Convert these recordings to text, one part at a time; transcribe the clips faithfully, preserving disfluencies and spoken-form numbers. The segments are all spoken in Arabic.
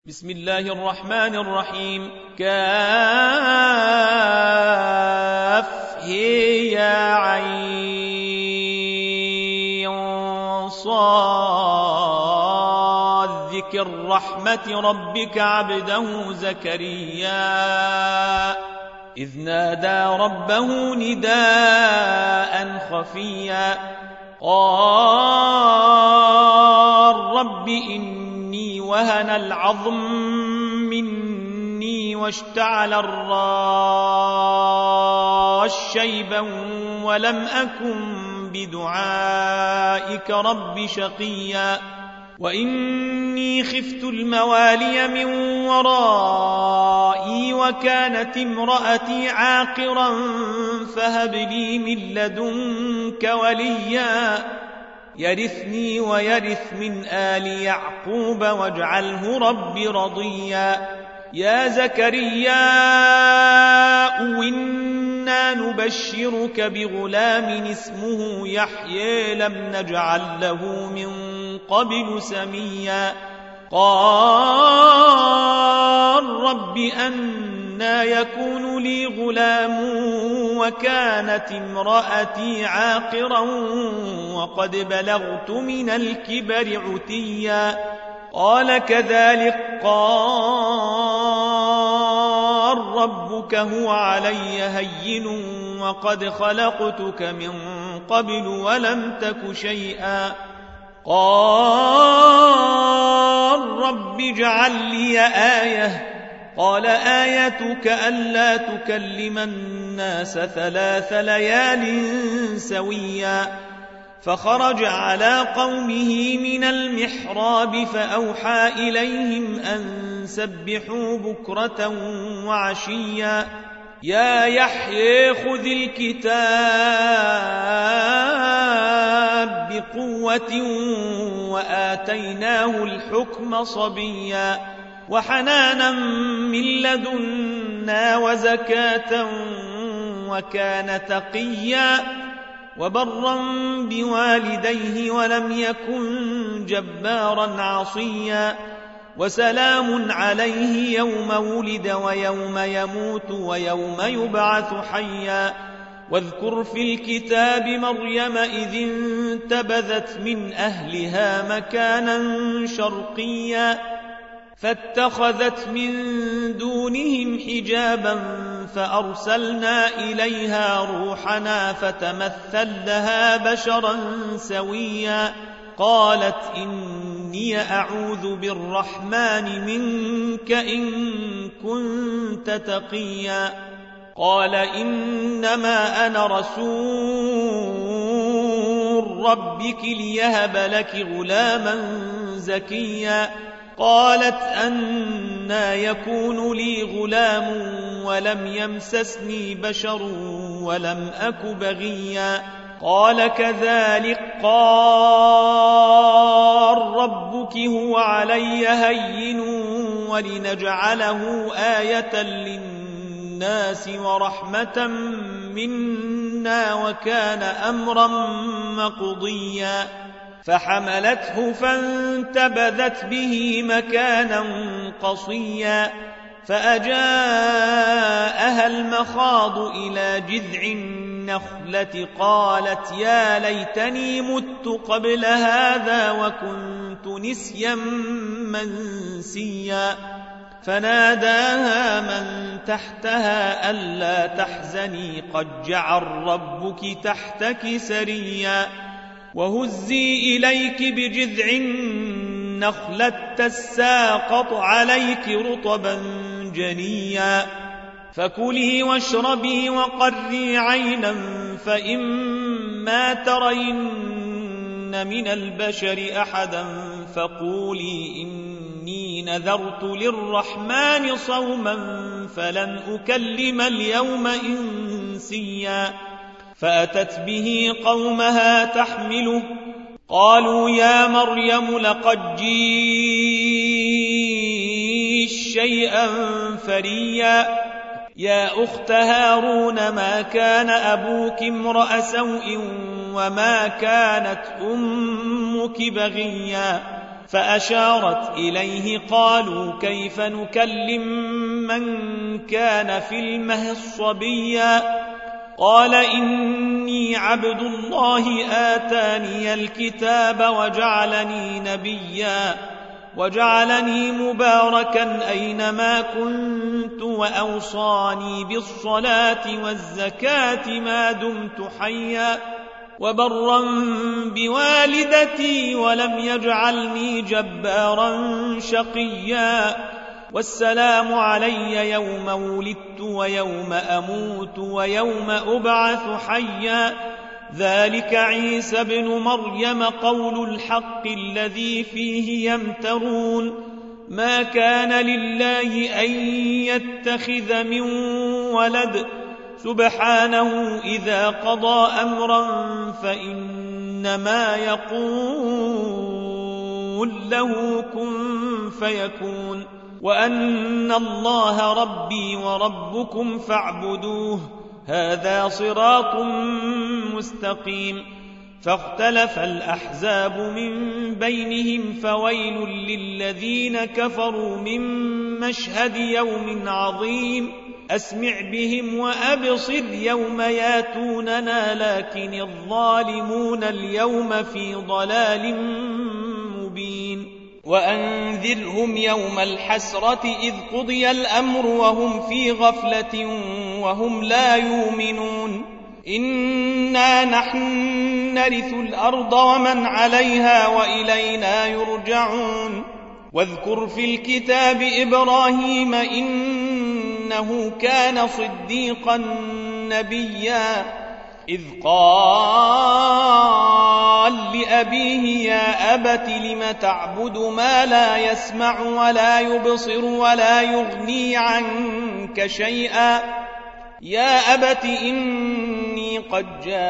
بسم الله الرحمن الرحيم. كاف هي يا عين صاد ذكر رحمة ربك عبده زكريا إذ نادى ربه نداء خفيا قال رب إني وهن العظم مني واشتعل الراس شيبا ولم أكن بدعائك رب شقيا وإني خفت الموالي من ورائي وكانت امرأتي عاقرا فهب لي من لدنك وليا يرثني ويرث من آل يعقوب واجعله رب رضيا يا زكريا إنا نبشرك بغلام اسمه يحيى لم نجعل له من قبل سميا قال رب أنى يكون لي غلام وكانت امرأتي عاقرا وقد بلغت من الكبر عتيا قال كذلك قال ربك هو علي هين وقد خلقتك من قبل ولم تك شيئا قال رب اجعل لي آية قال آيتك ألا تكلم الناس ثلاث ليال سويا فخرج على قومه من المحراب فأوحى إليهم أن سبحوا بكرة وعشيا يا يحيى خذ الكتاب بقوة وآتيناه الحكم صبيا وحنانا من لدنا وزكاة وكان تقيا وبرا بوالديه ولم يكن جبارا عصيا وسلام عليه يوم ولد ويوم يموت ويوم يبعث حيا واذكر في الكتاب مريم إذ انتبذت من أهلها مكانا شرقيا فاتخذت من دونهم حجابا فأرسلنا إليها روحنا فتمثل لها بشرا سويا قالت إني أعوذ بالرحمن منك إن كنت تقيا قال إنما أنا رسول ربك ليهب لك غلاما زكيا قالت أنى يكون لي غلام ولم يمسسني بشر ولم أك بغيا قال كذلك قال ربك هو علي هين ولنجعله آية للناس ورحمة منا وكان أمرا مقضيا فحملته فانتبذت به مكانا قصيا فأجاءها المخاض إلى جذع النخلة قالت يا ليتني مت قبل هذا وكنت نسيا منسيا فناداها من تحتها ألا تحزني قد جعل ربك تحتك سريا وهزي إليك بجذع النخلة تساقط عليك رطبا جنيا فكلي واشربي وقري عينا فإما ترين من البشر أحدا فقولي إني نذرت للرحمن صوما فلن أكلم اليوم إنسيا فأتت به قومها تحمله قالوا يا مريم لقد جئت شيئا فريا يا أخت هارون ما كان أبوك امرأ سوء وما كانت أمك بغيا فأشارت إليه قالوا كيف نكلم من كان في المهد صبيا قال إني عبد الله آتاني الكتاب وجعلني نبيا وجعلني مباركا أينما كنت وأوصاني بالصلاة والزكاة ما دمت حيا وبرا بوالدتي ولم يجعلني جبارا شقيا والسلام علي يوم ولدت ويوم أموت ويوم أبعث حيا ذلك عيسى بن مريم قول الحق الذي فيه يمترون ما كان لله أن يتخذ من ولد سبحانه إذا قضى أمرا فإنما يقول له كن فيكون وأن الله ربي وربكم فاعبدوه هذا صراط مستقيم فاختلف الأحزاب من بينهم فويل للذين كفروا من مشهد يوم عظيم أسمع بهم وأبصر يوم ياتوننا لكن الظالمون اليوم في ضلال مبين وأنذرهم يوم الحسرة إذ قضي الأمر وهم في غفلة وهم لا يؤمنون إنا نحن نرث الأرض ومن عليها وإلينا يرجعون واذكر في الكتاب إبراهيم إنه كان صديقا نبيا إذ قال لأبيه يا أبت لم تعبد ما لا يسمع ولا يبصر ولا يغني عنك شيئا يا أبت إني قد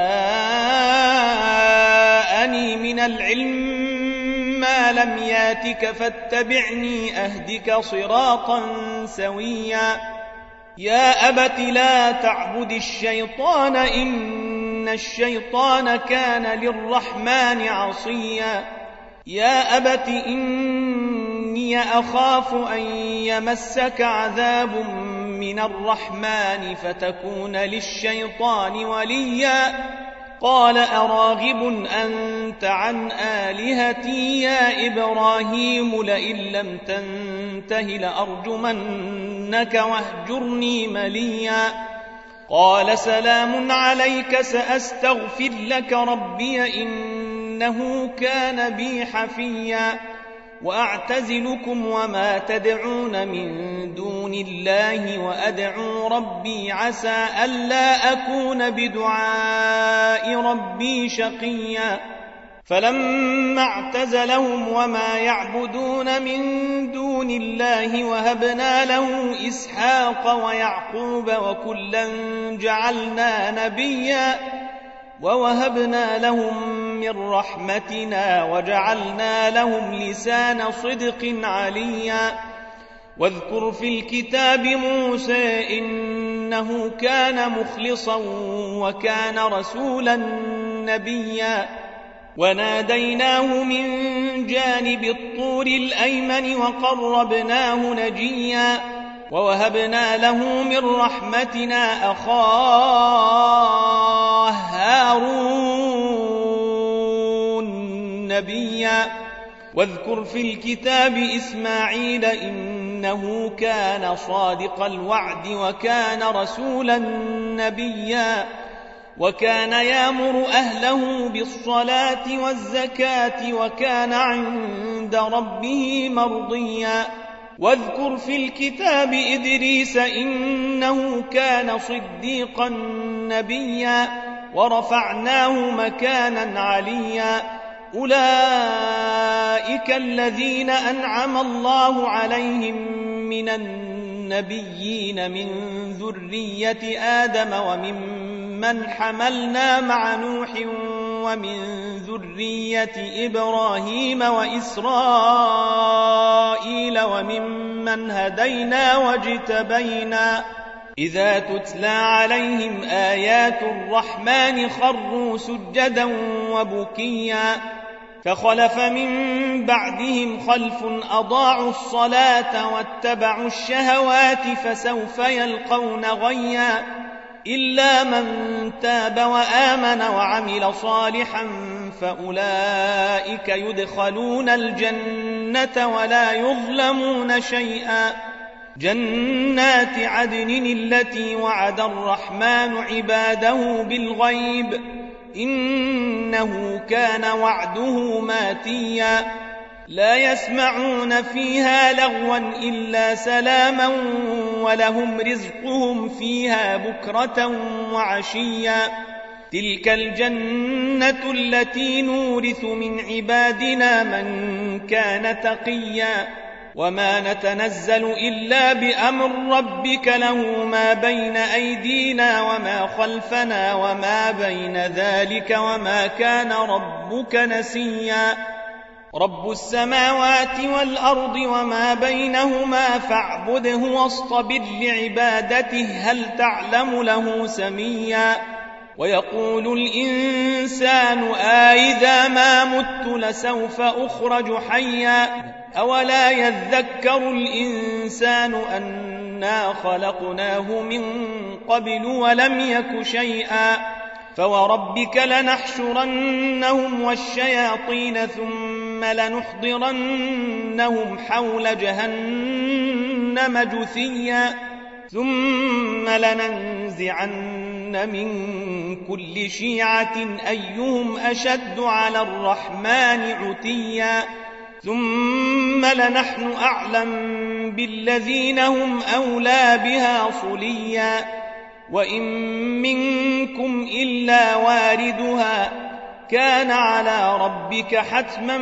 جاءني من العلم ما لم ياتك فاتبعني أهدك صراطا سويا يا أبت لا تعبد الشيطان إن الشيطان كان للرحمن عصيا يا أبت إني أخاف أن يمسك عذاب من الرحمن فتكون للشيطان وليا قال أراغب أنت عن آلهتي يا إبراهيم لئن لم تنته لأرجمنك واهجرني مليا قال سلام عليك سأستغفر لك ربي إنه كان بي حفيا وأعتزلكم وما تدعون من دون الله وأدعو ربي عسى ألا أكون بدعاء ربي شقيا فلما اعتزلهم وما يعبدون من دون الله وهبنا له إسحاق ويعقوب وكلا جعلنا نبيا ووهبنا لهم من رحمتنا وجعلنا لهم لسان صدق عليا واذكر في الكتاب موسى إنه كان مخلصا وكان رسولا نبيا وناديناه من جانب الطور الأيمن وقربناه نجيا ووهبنا له من رحمتنا أخاه هارون نبيا واذكر في الكتاب إسماعيل إنه كان صادق الوعد وكان رسولا نبيا وكان يأمر أهله بالصلاة والزكاة وكان عند ربه مرضيا واذكر في الكتاب إدريس إنه كان صديقا نبيا ورفعناه مكانا عليا أولئك الذين أنعم الله عليهم من النبيين من ذرية آدم وممن حملنا مع نوح ومن ذرية إبراهيم وإسرائيل وممن هدينا واجتبينا إذا تتلى عليهم آيات الرحمن خروا سجدا وبكيا فخلف من بعدهم خلف أضاعوا الصلاة واتبعوا الشهوات فسوف يلقون غيا إلا من تاب وآمن وعمل صالحا فأولئك يدخلون الجنة ولا يظلمون شيئا جنات عدن التي وعد الرحمن عباده بالغيب إنه كان وعده ماتيا لا يسمعون فيها لغوا إلا سلاما ولهم رزقهم فيها بكرة وعشيا تلك الجنة التي نورث من عبادنا من كان تقيا وما نتنزل إلا بأمر ربك له ما بين أيدينا وما خلفنا وما بين ذلك وما كان ربك نسيا رب السماوات والأرض وما بينهما فاعبده واصطبر لعبادته هل تعلم له سميا ويقول الإنسان آئذا ما مت لسوف أخرج حيا أولا يذكر الإنسان أنا خلقناه من قبل ولم يك شيئا فوربك لنحشرنهم والشياطين ثم لنحضرنهم حول جهنم جثيا ثم لننزعن من كل شيعة أيهم أشد على الرحمن عتيا ثم لنحن أعلم بالذين هم أولى بها صليا وإن منكم إلا واردها كان على ربك حتما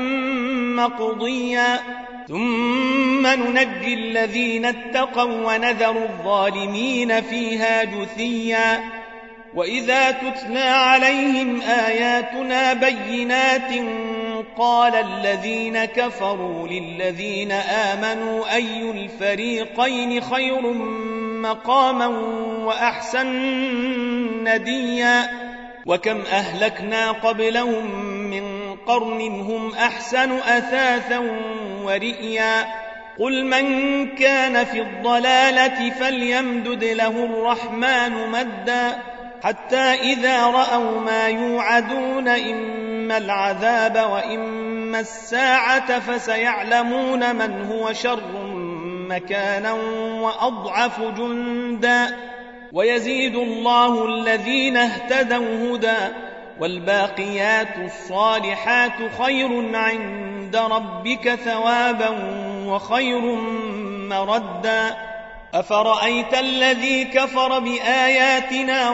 مقضيا ثم ننجي الذين اتقوا ونذر الظالمين فيها جثيا وإذا تتلى عليهم آياتنا بينات قال الذين كفروا للذين آمنوا أي الفريقين خير مقاما وأحسن نديا وكم أهلكنا قبلهم من قرن هم أحسن أثاثا ورئيا قل من كان في الضلالة فليمدد له الرحمن مدا حتى إذا رأوا ما يوعدون إما العذاب وإما الساعة فسيعلمون من هو شر مكانا وأضعف جندا ويزيد الله الذين اهتدوا هدى والباقيات الصالحات خير عند ربك ثوابا وخير مردا أفرأيت الذي كفر بآياتنا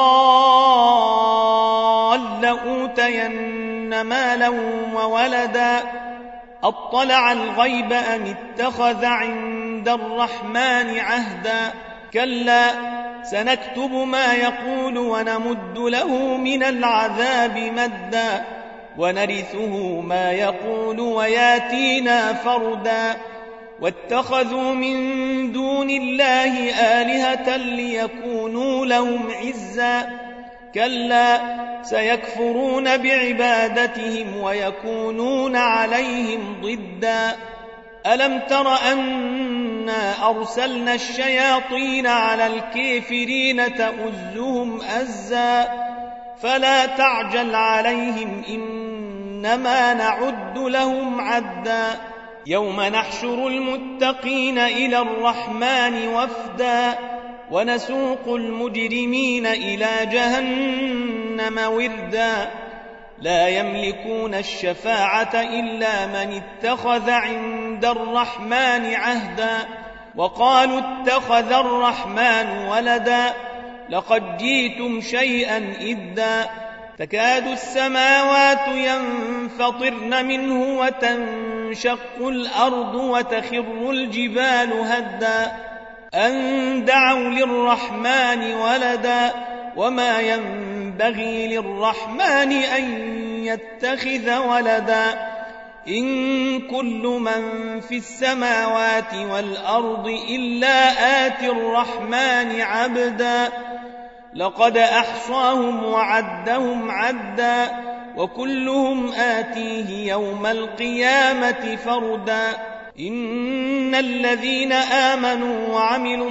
وقال لأوتين مالا وولدا أطلع الغيب أم اتخذ عند الرحمن عهدا كلا سنكتب ما يقول ونمد له من العذاب مدا ونرثه ما يقول وياتينا فردا واتخذوا من دون الله آلهة ليكونوا لهم عزا كلا سيكفرون بعبادتهم ويكونون عليهم ضدا ألم تر أنا أرسلنا الشياطين على الكافرين تؤزهم أزا فلا تعجل عليهم إنما نعد لهم عدا يوم نحشر المتقين إلى الرحمن وفدا ونسوق المجرمين إلى جهنم وردا لا يملكون الشفاعة إلا من اتخذ عند الرحمن عهدا وقالوا اتخذ الرحمن ولدا لقد جئتم شيئا إدا تكاد السماوات ينفطرن منه وتنشق الأرض وتخر الجبال هدا أن دعوا للرحمن ولدا وما ينبغي للرحمن أن يتخذ ولدا إن كل من في السماوات والأرض إلا آتي الرحمن عبدا لقد أحصاهم وعدهم عدا وكلهم آتيه يوم القيامة فردا إن الذين آمنوا وعملوا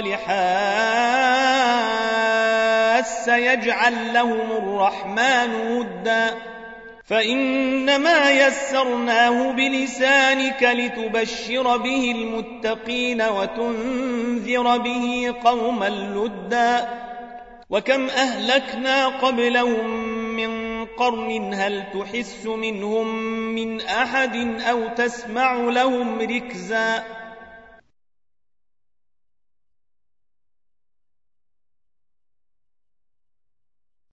الصالحات سيجعل لهم الرحمن ودا فإنما يسرناه بلسانك لتبشر به المتقين وتنذر به قوما لدا وكم أهلكنا قبلهم من قرن هل تحس منهم من أحد أو تسمع لهم ركزا